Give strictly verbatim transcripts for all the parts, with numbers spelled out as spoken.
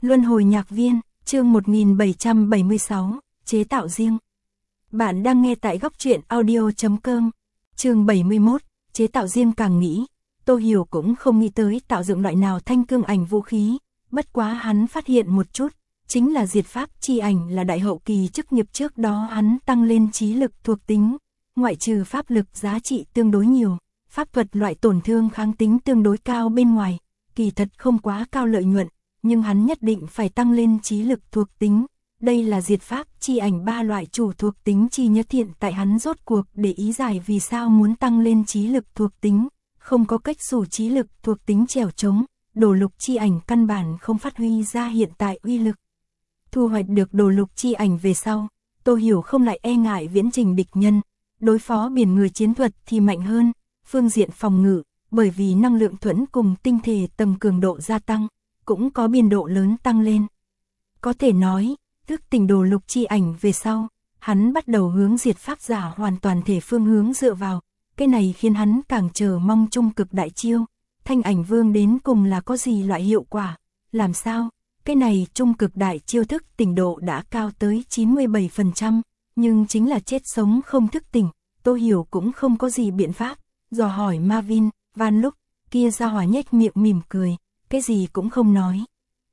Luân hồi nhạc viên, chương một nghìn bảy trăm bảy mươi sáu, chế tạo riêng. Bạn đang nghe tại góc truyện audio chấm com. Chương bảy mươi mốt, chế tạo riêng. Càng nghĩ, Tô Hiểu cũng không nghĩ tới tạo dựng loại nào thanh cương ảnh vũ khí, bất quá hắn phát hiện một chút, chính là diệt pháp chi ảnh là đại hậu kỳ chức nghiệp trước đó hắn tăng lên trí lực thuộc tính, ngoại trừ pháp lực giá trị tương đối nhiều, pháp thuật loại tổn thương kháng tính tương đối cao bên ngoài, kỳ thật không quá cao lợi nhuận, nhưng hắn nhất định phải tăng lên trí lực thuộc tính. Đây là diệt pháp chi ảnh ba loại chủ thuộc tính chi nhất. Hiện tại hắn rốt cuộc để ý giải vì sao muốn tăng lên trí lực thuộc tính, không có cách xù trí lực thuộc tính trèo trống, đồ lục chi ảnh căn bản không phát huy ra hiện tại uy lực. Thu hoạch được đồ lục chi ảnh về sau, Tô Hiểu không lại e ngại viễn trình địch nhân, đối phó biển người chiến thuật thì mạnh hơn, phương diện phòng ngự, bởi vì năng lượng thuẫn cùng tinh thể tầm cường độ gia tăng, cũng có biên độ lớn tăng lên. Có thể nói, thức tỉnh đồ lục chi ảnh về sau, hắn bắt đầu hướng diệt pháp giả hoàn toàn thể phương hướng dựa vào, cái này khiến hắn càng chờ mong trung cực đại chiêu, thanh ảnh vương đến cùng là có gì loại hiệu quả, làm sao, cái này trung cực đại chiêu thức tỉnh độ đã cao tới chín mươi bảy phần trăm, nhưng chính là chết sống không thức tỉnh, Tô Hiểu cũng không có gì biện pháp, dò hỏi Marvin, Van lúc, kia ra hỏa nhếch miệng mỉm cười, cái gì cũng không nói.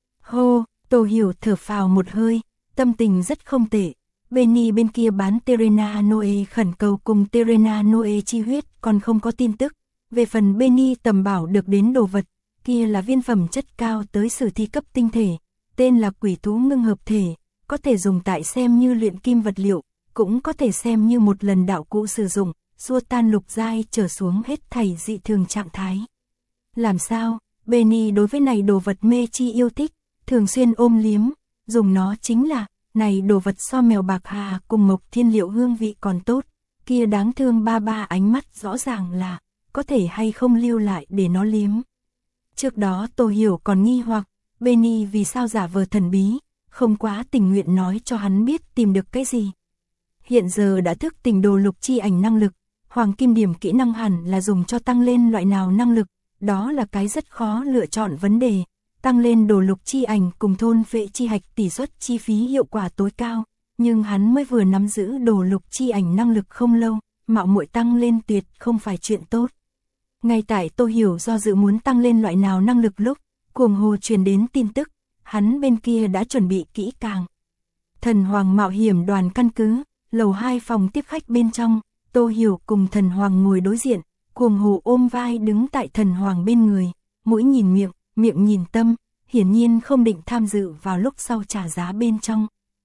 Hô, Tô Hiểu thở phào một hơi, tâm tình rất không tệ. Benny bên kia bán Terena Noe khẩn cầu cùng Terena Noe chi huyết còn không có tin tức. Về phần Benny tầm bảo được đến đồ vật, kia là viên phẩm chất cao tới sử thi cấp tinh thể, tên là quỷ thú ngưng hợp thể, có thể dùng tại xem như luyện kim vật liệu, cũng có thể xem như một lần đạo cụ sử dụng, xua tan lục giai trở xuống hết thảy dị thường trạng thái. Làm sao? Benny đối với này đồ vật mê chi yêu thích, thường xuyên ôm liếm, dùng nó chính là, này đồ vật so mèo bạc hà cùng mộc thiên liệu hương vị còn tốt, kia đáng thương ba ba ánh mắt rõ ràng là, có thể hay không lưu lại để nó liếm. Trước đó Tô Hiểu còn nghi hoặc, Benny vì sao giả vờ thần bí, không quá tình nguyện nói cho hắn biết tìm được cái gì. Hiện giờ đã thức tỉnh đồ lục chi ảnh năng lực, hoàng kim điểm kỹ năng hẳn là dùng cho tăng lên loại nào năng lực, đó là cái rất khó lựa chọn vấn đề. Tăng lên đồ lục chi ảnh cùng thôn vệ chi hạch tỷ suất chi phí hiệu quả tối cao, nhưng hắn mới vừa nắm giữ đồ lục chi ảnh năng lực không lâu, mạo muội tăng lên tuyệt không phải chuyện tốt. Ngay tại Tô Hiểu do dự muốn tăng lên loại nào năng lực lúc, cuồng hồ truyền đến tin tức, hắn bên kia đã chuẩn bị kỹ càng. Thần Hoàng mạo hiểm đoàn căn cứ, lầu hai phòng tiếp khách bên trong, Tô Hiểu cùng Thần Hoàng ngồi đối diện, cuồng hồ ôm vai đứng tại Thần Hoàng bên người, mũi nhìn miệng, miệng nhìn tâm, hiển nhiên không định tham dự vào lúc sau trả giá bên trong.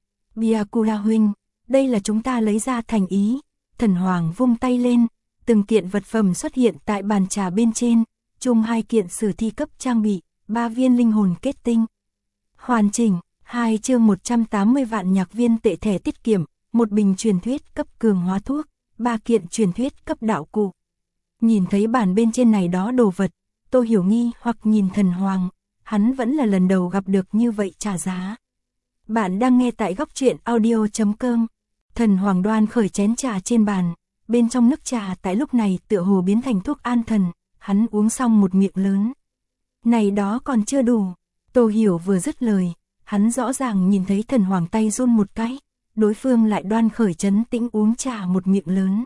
Byakura huynh, đây là chúng ta lấy ra thành ý. Thần Hoàng vung tay lên, từng kiện vật phẩm xuất hiện tại bàn trà bên trên, chung hai kiện sử thi cấp trang bị, ba viên linh hồn kết tinh. Hoàn chỉnh, hai chương một trăm tám mươi vạn nhạc viên tệ thẻ tiết kiệm, một bình truyền thuyết cấp cường hóa thuốc, ba kiện truyền thuyết cấp đạo cụ. Nhìn thấy bàn bên trên này đó đồ vật, Tô Hiểu nghi hoặc nhìn Thần Hoàng, hắn vẫn là lần đầu gặp được như vậy trả giá. Bạn đang nghe tại góc truyện audio chấm com. Thần Hoàng đoan khởi chén trà trên bàn, bên trong nước trà tại lúc này tựa hồ biến thành thuốc an thần, hắn uống xong một miệng lớn. Này đó còn chưa đủ, Tô Hiểu vừa dứt lời, hắn rõ ràng nhìn thấy Thần Hoàng tay run một cái, đối phương lại đoan khởi trấn tĩnh uống trà một miệng lớn.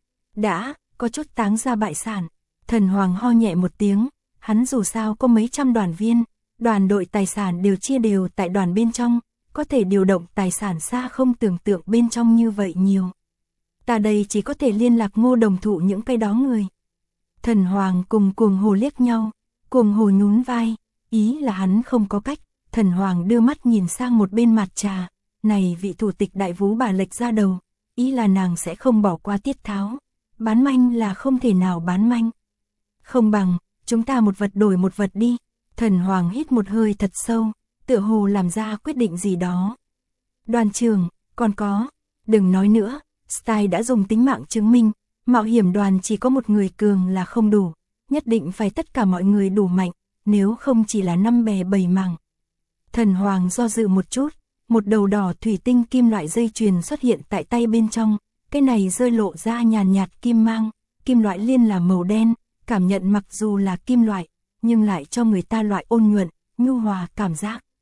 Đã, có chút táng ra bại sản. Thần Hoàng ho nhẹ một tiếng, hắn dù sao có mấy trăm đoàn viên, đoàn đội tài sản đều chia đều tại đoàn bên trong, có thể điều động tài sản xa không tưởng tượng bên trong như vậy nhiều. Ta đây chỉ có thể liên lạc Ngô Đồng Thụ những cái đó người. Thần Hoàng cùng cuồng hồ liếc nhau, cuồng hồ nhún vai, ý là hắn không có cách. Thần Hoàng đưa mắt nhìn sang một bên mặt trà, này vị thủ tịch đại vú bà lệch ra đầu, ý là nàng sẽ không bỏ qua Tiết Tháo, bán manh là không thể nào bán manh. Không bằng, chúng ta một vật đổi một vật đi. Thần Hoàng hít một hơi thật sâu, tựa hồ làm ra quyết định gì đó. Đoàn trưởng, còn có, đừng nói nữa, Style đã dùng tính mạng chứng minh, mạo hiểm đoàn chỉ có một người cường là không đủ, nhất định phải tất cả mọi người đủ mạnh, nếu không chỉ là năm bè bảy mảng. Thần Hoàng do dự một chút, một đầu đỏ thủy tinh kim loại dây chuyền xuất hiện tại tay bên trong, cái này rơi lộ ra nhàn nhạt kim mang, kim loại liên là màu đen, cảm nhận mặc dù là kim loại, nhưng lại cho người ta loại ôn nhuận, nhu hòa cảm giác.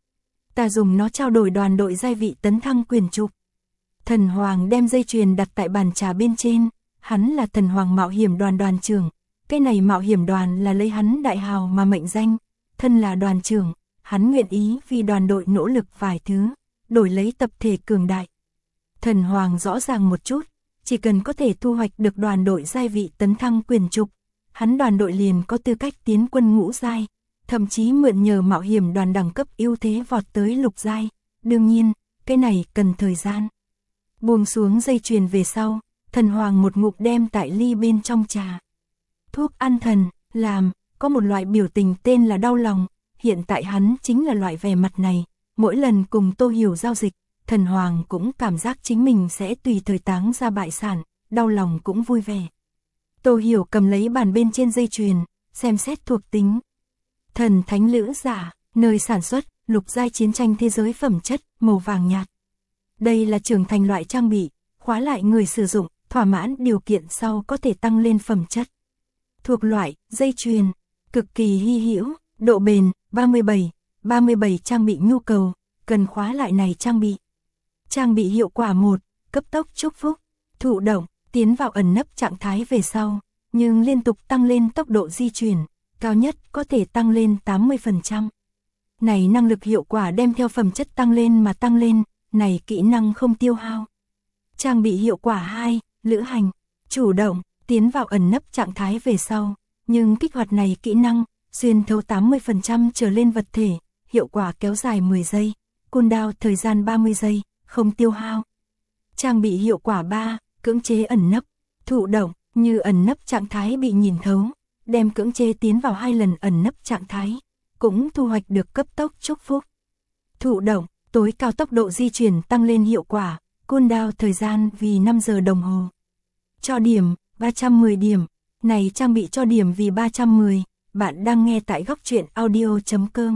Ta dùng nó trao đổi đoàn đội giai vị tấn thăng quyền trục. Thần Hoàng đem dây chuyền đặt tại bàn trà bên trên, hắn là Thần Hoàng mạo hiểm đoàn đoàn trưởng, cái này mạo hiểm đoàn là lấy hắn đại hào mà mệnh danh, thân là đoàn trưởng, hắn nguyện ý vì đoàn đội nỗ lực vài thứ, đổi lấy tập thể cường đại. Thần Hoàng rõ ràng một chút, chỉ cần có thể thu hoạch được đoàn đội giai vị tấn thăng quyền trục, hắn đoàn đội liền có tư cách tiến quân ngũ giai, thậm chí mượn nhờ mạo hiểm đoàn đẳng cấp ưu thế vọt tới lục giai, đương nhiên, cái này cần thời gian. Buông xuống dây chuyền về sau, Thần Hoàng một ngụm đem tại ly bên trong trà. Thuốc an thần, làm, có một loại biểu tình tên là đau lòng, hiện tại hắn chính là loại vẻ mặt này, mỗi lần cùng Tô Hiểu giao dịch, Thần Hoàng cũng cảm giác chính mình sẽ tùy thời táng ra bại sản, đau lòng cũng vui vẻ. Tô Hiểu cầm lấy bàn bên trên dây chuyền, xem xét thuộc tính. Thần thánh lữ giả, nơi sản xuất, lục giai chiến tranh thế giới phẩm chất, màu vàng nhạt. Đây là trưởng thành loại trang bị, khóa lại người sử dụng, thỏa mãn điều kiện sau có thể tăng lên phẩm chất. Thuộc loại, dây chuyền, cực kỳ hy hữu, độ bền, ba mươi bảy, ba mươi bảy trang bị nhu cầu, cần khóa lại này trang bị. Trang bị hiệu quả một, cấp tốc chúc phúc, thụ động, tiến vào ẩn nấp trạng thái về sau, nhưng liên tục tăng lên tốc độ di chuyển, cao nhất có thể tăng lên tám mươi phần trăm. Này năng lực hiệu quả đem theo phẩm chất tăng lên mà tăng lên, này kỹ năng không tiêu hao. Trang bị hiệu quả hai, lữ hành, chủ động, tiến vào ẩn nấp trạng thái về sau, nhưng kích hoạt này kỹ năng, xuyên thấu tám mươi phần trăm trở lên vật thể, hiệu quả kéo dài mười giây, cooldown thời gian ba mươi giây, không tiêu hao. Trang bị hiệu quả ba, cưỡng chế ẩn nấp, thụ động, như ẩn nấp trạng thái bị nhìn thấu, đem cưỡng chế tiến vào hai lần ẩn nấp trạng thái, cũng thu hoạch được cấp tốc chúc phúc. Thụ động, tối cao tốc độ di chuyển tăng lên hiệu quả, cooldown thời gian vì năm giờ đồng hồ. Cho điểm, ba trăm mười điểm, này trang bị cho điểm vì ba trăm mười, bạn đang nghe tại góc truyện audio chấm com.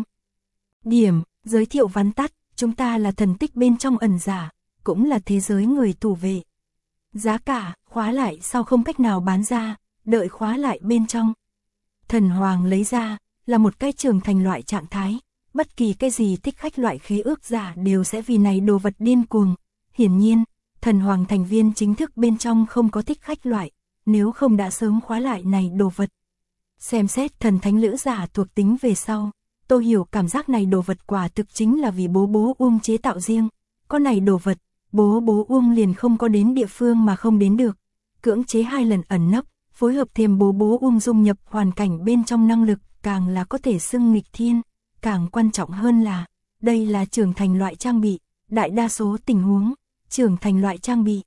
Điểm, giới thiệu vắn tắt, chúng ta là thần tích bên trong ẩn giả, cũng là thế giới người thủ vệ. Giá cả, khóa lại sau không cách nào bán ra, đợi khóa lại bên trong. Thần Hoàng lấy ra, là một cái trưởng thành loại trạng thái, bất kỳ cái gì thích khách loại khế ước giả đều sẽ vì này đồ vật điên cuồng. Hiển nhiên, Thần Hoàng thành viên chính thức bên trong không có thích khách loại, nếu không đã sớm khóa lại này đồ vật. Xem xét thần thánh lữ giả thuộc tính về sau, Tô Hiểu cảm giác này đồ vật quả thực chính là vì bố bố Uông chế tạo riêng. Có này đồ vật, bố bố Uông liền không có đến địa phương mà không đến được. Cưỡng chế hai lần ẩn nấp, phối hợp thêm bố bố Uông dung nhập hoàn cảnh bên trong năng lực, càng là có thể xưng nghịch thiên. Càng quan trọng hơn là, đây là trưởng thành loại trang bị, đại đa số tình huống, trưởng thành loại trang bị.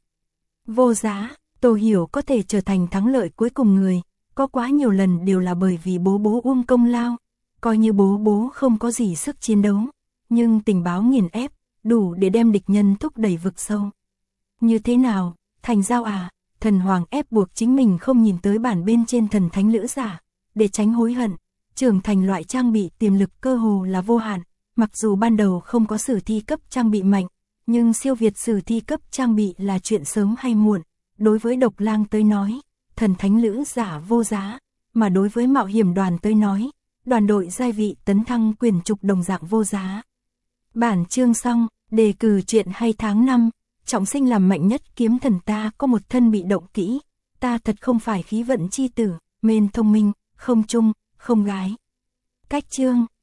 Vô giá, Tô Hiểu có thể trở thành thắng lợi cuối cùng người, có quá nhiều lần đều là bởi vì bố bố Uông công lao. Coi như bố bố không có gì sức chiến đấu, nhưng tình báo nghiền ép, đủ để đem địch nhân thúc đẩy vực sâu. Như thế nào, thành giao à, Thần Hoàng ép buộc chính mình không nhìn tới bản bên trên thần thánh lữ giả, để tránh hối hận, trưởng thành loại trang bị tiềm lực cơ hồ là vô hạn, mặc dù ban đầu không có sử thi cấp trang bị mạnh, nhưng siêu việt sử thi cấp trang bị là chuyện sớm hay muộn, đối với độc lang tới nói, thần thánh lữ giả vô giá, mà đối với mạo hiểm đoàn tới nói, đoàn đội giai vị tấn thăng quyền trục đồng dạng vô giá. Bản chương xong, đề cử chuyện hay tháng năm, trọng sinh làm mạnh nhất kiếm thần ta có một thân bị động kỹ, ta thật không phải khí vận chi tử, mên thông minh, không trung, không gái. Cách chương